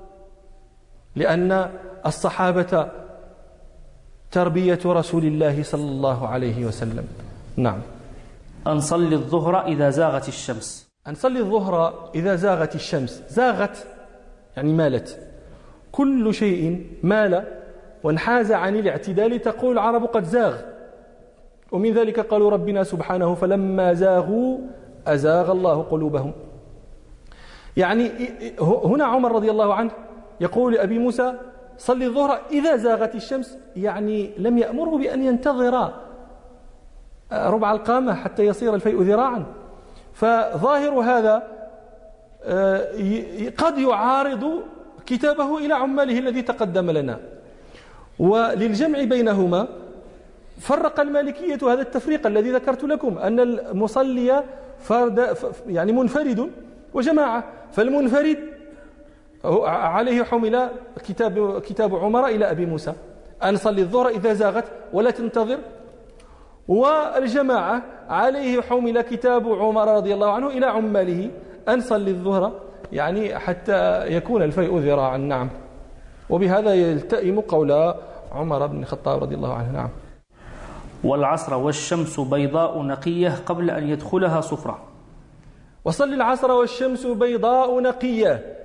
لأن الصحابة تربية رسول الله صلى الله عليه وسلم. نعم. أن صلي الظهر إذا زاغت الشمس. أن صلي الظهر إذا زاغت الشمس. زاغت يعني مالت، كل شيء مال وانحاز عن الاعتدال تقول العرب قد زاغ، ومن ذلك قالوا ربنا سبحانه: فلما زاغوا أزاغ الله قلوبهم. يعني هنا عمر رضي الله عنه يقول لأبي موسى صل الظهر إذا زاغت الشمس، يعني لم يأمره بأن ينتظر ربع القامة حتى يصير الفيء ذراعا. فظاهر هذا قد يعارض كتابه إلى عماله الذي تقدم لنا. وللجمع بينهما فرق المالكية هذا التفريق الذي ذكرت لكم، أن المصلي فرد يعني منفرد وجماعة، فالمنفرد عليه حمل كتاب كتاب عمر إلى أبي موسى أن صلي الظهر إذا زاغت ولا تنتظر، والجماعة عليه حمل كتاب عمر رضي الله عنه إلى عماله أن صلي الظهر يعني حتى يكون الفيء ذراعا. نعم. وبهذا يلتئم قول عمر بن الخطاب رضي الله عنه. نعم. والعصر والشمس بيضاء نقية قبل أن يدخلها صفرة. وصل العصر والشمس بيضاء نقية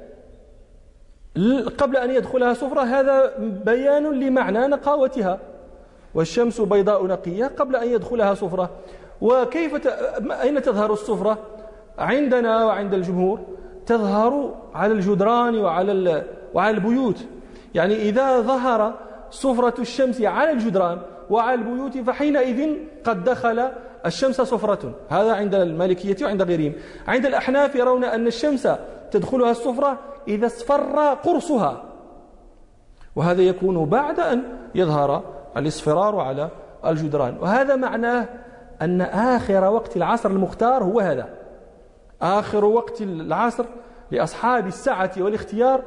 قبل أن يدخلها صفرة، هذا بيان لمعنى نقاوتها. والشمس بيضاء نقية قبل أن يدخلها صفرة. وكيف ت... أين تظهر الصفرة؟ عندنا وعند الجمهور تظهر على الجدران وعلى ال... وعلى البيوت. يعني إذا ظهر صفرة الشمس على الجدران وعلى البيوت فحينئذ قد دخل الشمس صفرة. هذا عند المالكية وعند غيرهم. عند الأحناف يرون أن الشمس تدخلها الصفرة إذا اصفر قرصها، وهذا يكون بعد أن يظهر الاصفرار على الجدران. وهذا معناه أن آخر وقت العصر المختار هو هذا، آخر وقت العصر لأصحاب السعة والاختيار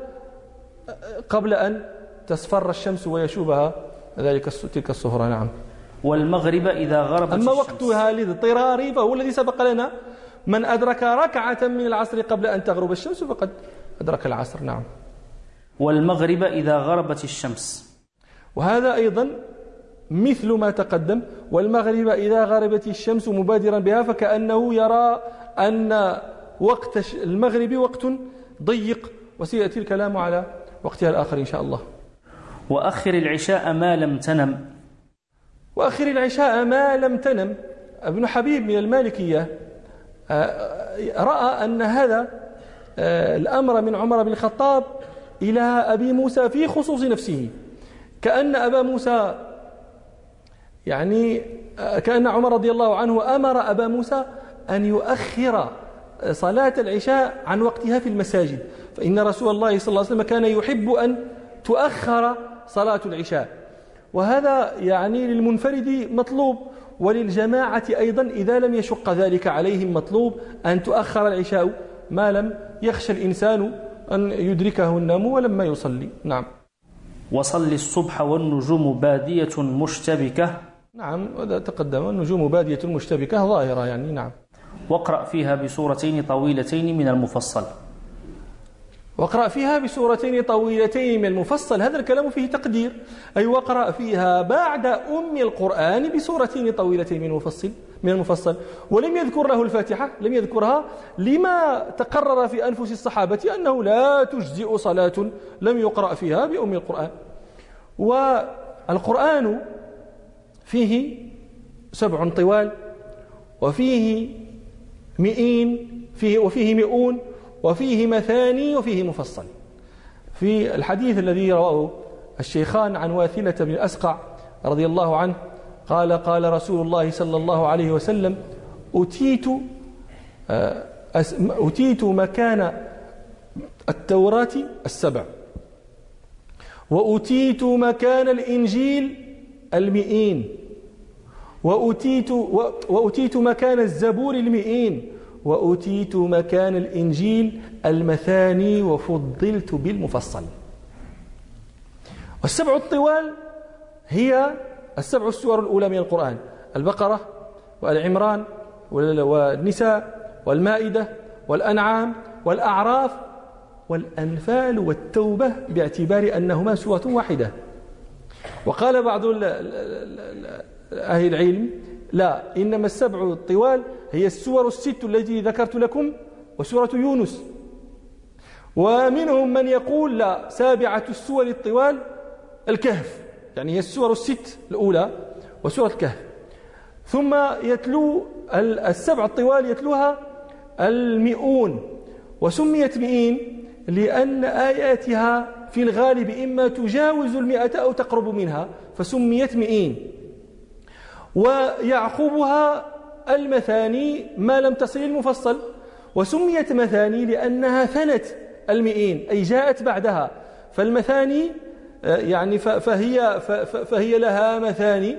قبل أن تصفر الشمس ويشوبها ذلك تلك الصفرة. نعم. والمغرب إذا غربت أما الشمس. وقتها للاضطرار فهو الذي سبق لنا، من أدرك ركعة من العصر قبل أن تغرب الشمس فقد أدرك العصر. نعم. والمغرب إذا غربت الشمس. وهذا أيضا مثل ما تقدم. والمغرب إذا غربت الشمس مبادرا بها، فكأنه يرى أن وقت المغرب وقت ضيق، وسيأتي الكلام على وقتها الآخر إن شاء الله. وأخر العشاء ما لم تنم. وأخر العشاء ما لم تنم. ابن حبيب من المالكية رأى أن هذا الأمر من عمر بن الخطاب إلى أبي موسى في خصوص نفسه، كأن أبا موسى يعني كأن عمر رضي الله عنه أمر أبا موسى أن يؤخر صلاة العشاء عن وقتها في المساجد، فإن رسول الله صلى الله عليه وسلم كان يحب أن تؤخر صلاة العشاء. وهذا يعني للمنفرد مطلوب، وللجماعة أيضا إذا لم يشق ذلك عليهم مطلوب أن تؤخر العشاء ما لم يخشى الإنسان أن يدركه النوم ولما يصلي. نعم. وصل الصبح والنجوم بادية مشتبكة. نعم، هذا تقدم. النجوم بادية مشتبكة ظاهرة يعني. نعم. واقرأ فيها بسورتين طويلتين من المفصل. واقرأ فيها بسورتين طويلتين من المفصل، هذا الكلام فيه تقدير، أي واقرأ فيها بعد أم القرآن بسورتين طويلتين من المفصل من المفصل ولم يذكر له الفاتحة، لم يذكرها لما تقرر في أنفس الصحابة أنه لا تجزئ صلاة لم يقرأ فيها بأم القرآن. والقرآن فيه سبع طوال، وفيه مئين فيه وفيه مئون، وفيه مثاني، وفيه مفصل. في الحديث الذي رواه الشيخان عن واثلة بن أسقع رضي الله عنه قال قال رسول الله صلى الله عليه وسلم أتيت أتيت مكان التوراة السبع، وأتيت مكان الإنجيل المئين، وأتيت, وأتيت مكان الزبور المئين، وأتيت مكان الإنجيل المثاني، وفضلت بالمفصل. والسبع الطوال هي السبع السور الأولى من القرآن: البقرة والعمران والنساء والمائدة والأنعام والأعراف والأنفال والتوبة، باعتبار أنهما سورة واحدة. وقال بعض أهل العلم لا، إنما السبع الطوال هي السور الست التي ذكرت لكم وسورة يونس. ومنهم من يقول لا، سابعة السور الطوال الكهف، يعني هي السور الست الأولى وسورة الكهف. ثم يتلو السبع الطوال يتلوها المئون، وسميت مئين لأن آياتها في الغالب إما تجاوز المئة أو تقرب منها، فسميت مئين. ويعقبها المثاني ما لم تصل المفصل، وسميت مثاني لأنها ثنت المئين أي جاءت بعدها، فالمثاني يعني فهي, فهي لها مثاني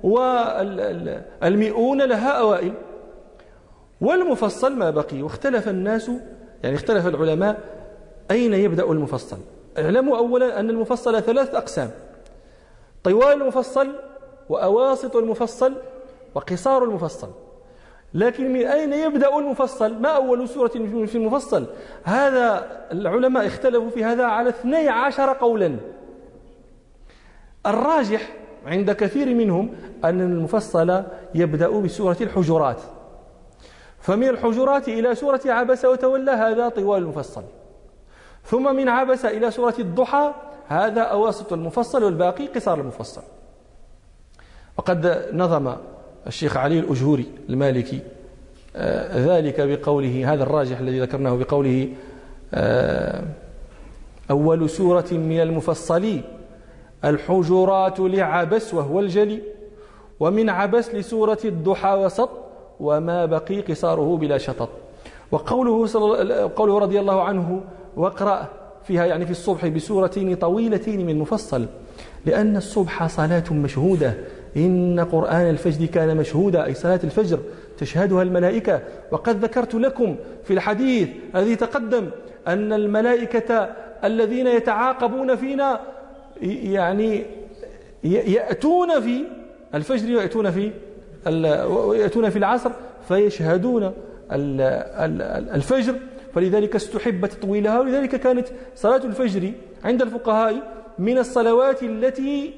والمئون لها أوائل. والمفصل ما بقي. واختلف الناس يعني اختلف العلماء أين يبدأ المفصل. اعلموا أولا أن المفصل ثلاث أقسام: طوال المفصل وأواسط المفصل وقصار المفصل. لكن من أين يبدأ المفصل؟ ما أول سورة في المفصل؟ هذا العلماء اختلفوا في هذا على اثني عشر قولا. الراجح عند كثير منهم أن المفصل يبدأ بسورة الحجرات، فمن الحجرات إلى سورة عبس وتولى هذا طوال المفصل، ثم من عبس إلى سورة الضحى هذا أواسط المفصل، والباقي قصار المفصل. وقد نظم الشيخ علي الأجهوري المالكي ذلك بقوله، هذا الراجح الذي ذكرناه، بقوله أول سورة من المفصل الحجرات لعبس وهو الجلي، ومن عبس لسورة الضحى وسط، وما بقي قصاره بلا شطط. وقوله قوله رضي الله عنه واقرأ فيها يعني في الصبح بسورتين طويلتين من مفصل، لأن الصبح صلاة مشهودة، إن قرآن الفجر كان مشهودا، أي صلاة الفجر تشهدها الملائكة. وقد ذكرت لكم في الحديث الذي تقدم أن الملائكة الذين يتعاقبون فينا يعني يأتون في الفجر ويأتون في ويأتون في العصر فيشهدون الفجر، فلذلك استحب تطويلها. ولذلك كانت صلاة الفجر عند الفقهاء من الصلوات التي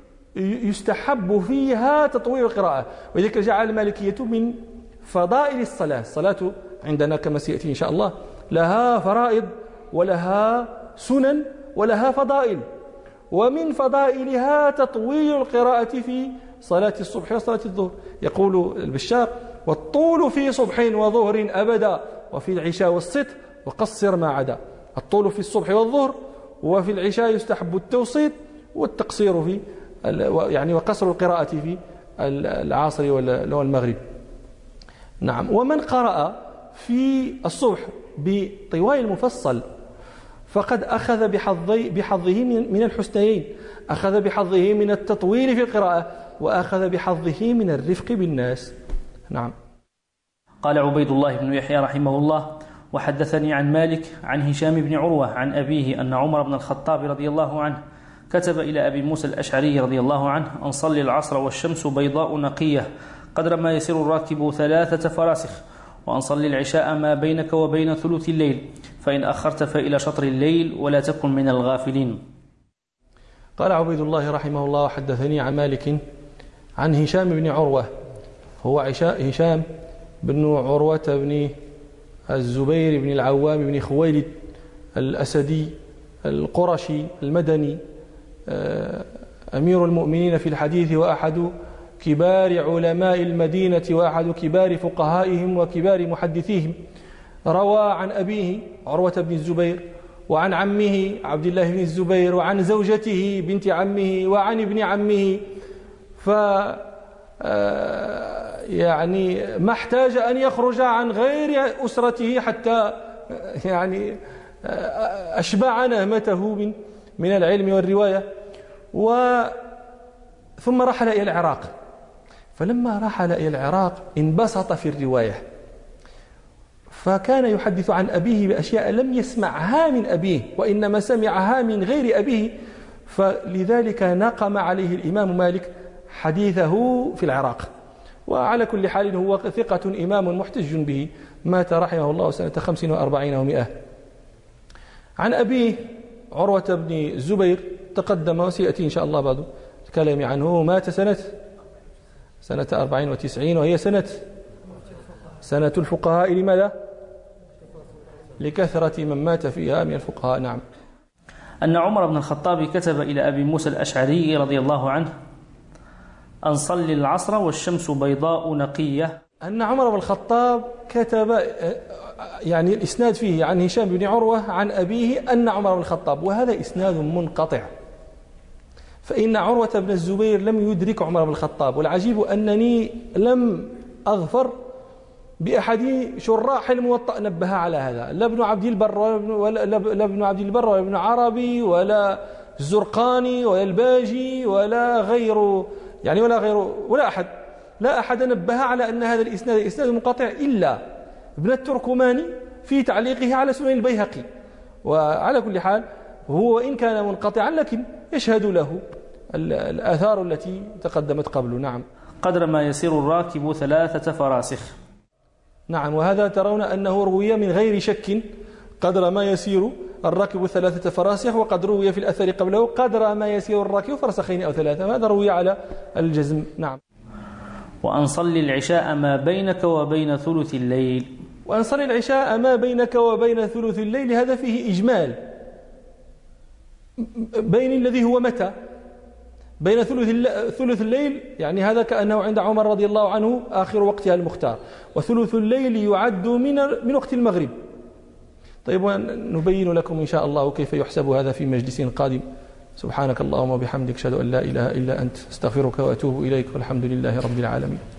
يستحب فيها تطويل القراءة، ولذلك جعل المالكية من فضائل الصلاة. الصلاة عندنا كما سيأتي إن شاء الله لها فرائض ولها سنن ولها فضائل، ومن فضائلها تطويل القراءة في صلاة الصبح وصلاة الظهر. يقول البشار: والطول في صبح وظهر أبدا، وفي العشاء والسط وقصر ما عدا. الطول في الصبح والظهر، وفي العشاء يستحب التوسيط والتقصير في يعني وقصر القراءة في العصر والمغرب. نعم. ومن قرأ في الصبح بطوال المفصل فقد أخذ بحظه, بحظه من الحسنيين، أخذ بحظه من التطويل في القراءة، وأخذ بحظه من الرفق بالناس. نعم. قال عبيد الله بن يحيى رحمه الله: وحدثني عن مالك عن هشام بن عروة عن أبيه أن عمر بن الخطاب رضي الله عنه كتب إلى أبي موسى الأشعري رضي الله عنه أن صلي العصر والشمس بيضاء نقية قدر ما يسير الراكب ثلاثة فراسخ، وأن صلي العشاء ما بينك وبين ثلث الليل، فإن أخرت فإلى شطر الليل ولا تكن من الغافلين. قال عبيد الله رحمه الله: وحدثني عن مالك عن هشام بن عروة، هو هشام بن عروة بن الزبير بن العوام بن خويلد الأسدي القرشي المدني، أمير المؤمنين في الحديث، وأحد كبار علماء المدينة، وأحد كبار فقهائهم وكبار محدثيهم. روى عن أبيه عروة بن الزبير، وعن عمه عبد الله بن الزبير، وعن زوجته بنت عمه، وعن ابن عمه. ف يعني ما احتاج أن يخرج عن غير أسرته حتى يعني أشبع نهمته من من العلم والرواية. و ثم رحل إلى العراق، فلما رحل إلى العراق انبسط في الرواية، فكان يحدث عن أبيه بأشياء لم يسمعها من أبيه، وإنما سمعها من غير أبيه، فلذلك نقم عليه الإمام مالك حديثه في العراق. وعلى كل حال هو ثقة إمام محتج به، مات رحمه الله سنة خمس وأربعين ومئة. عن أبيه عروة بن الزبير تقدم وسيأتي إن شاء الله بعد الكلام عنه، مات سنة سنة أربعين وتسعين، وهي سنة سنة الفقهاء. لماذا؟ لكثرة من مات فيها من الفقهاء. نعم. أن عمر بن الخطاب كتب إلى أبي موسى الأشعري رضي الله عنه أن صلي العصر والشمس بيضاء نقية أن عمر بن الخطاب كتب، يعني الإسناد فيه عن هشام بن عروة عن أبيه أن عمر بن الخطاب، وهذا إسناد منقطع، فإن عروة بن الزبير لم يدرك عمر بن الخطاب. والعجيب أنني لم أظفر بأحد شراح الموطأ نبه على هذا، لا ابن عبد البر ولا لا ابن عبد البر ولا ابن عربي ولا الزرقاني ولا الباجي ولا غيره، يعني ولا غيره ولا أحد، لا أحد نبه على أن هذا الإسناد إسناد منقطع إلا ابن التركماني في تعليقه على سنن البيهقي. وعلى كل حال هو إن كان منقطعا لكن يشهد له الآثار التي تقدمت قبله. نعم. قدر ما يسير الراكب ثلاثة فراسخ. نعم، وهذا ترون أنه روي من غير شك، قدر ما يسير الراكب ثلاثة فراسخ، وقد روي في الأثر قبله قدر ما يسير الراكب فرسخين أو ثلاثة، هذا روي على الجزم. نعم. وأن صلي العشاء ما بينك وبين ثلث الليل. وأن صلي العشاء ما بينك وبين ثلث الليل، هذا فيه إجمال بين الذي هو متى بين ثلث ثلث الليل، يعني هذا كأنه عند عمر رضي الله عنه آخر وقتها المختار، وثلث الليل يعد من من وقت المغرب. طيب، ونبين لكم إن شاء الله كيف يحسب هذا في مجلس قادم. سبحانك اللهم وبحمدك، أشهد أن لا إله إلا أنت، استغفرك وأتوب إليك، والحمد لله رب العالمين.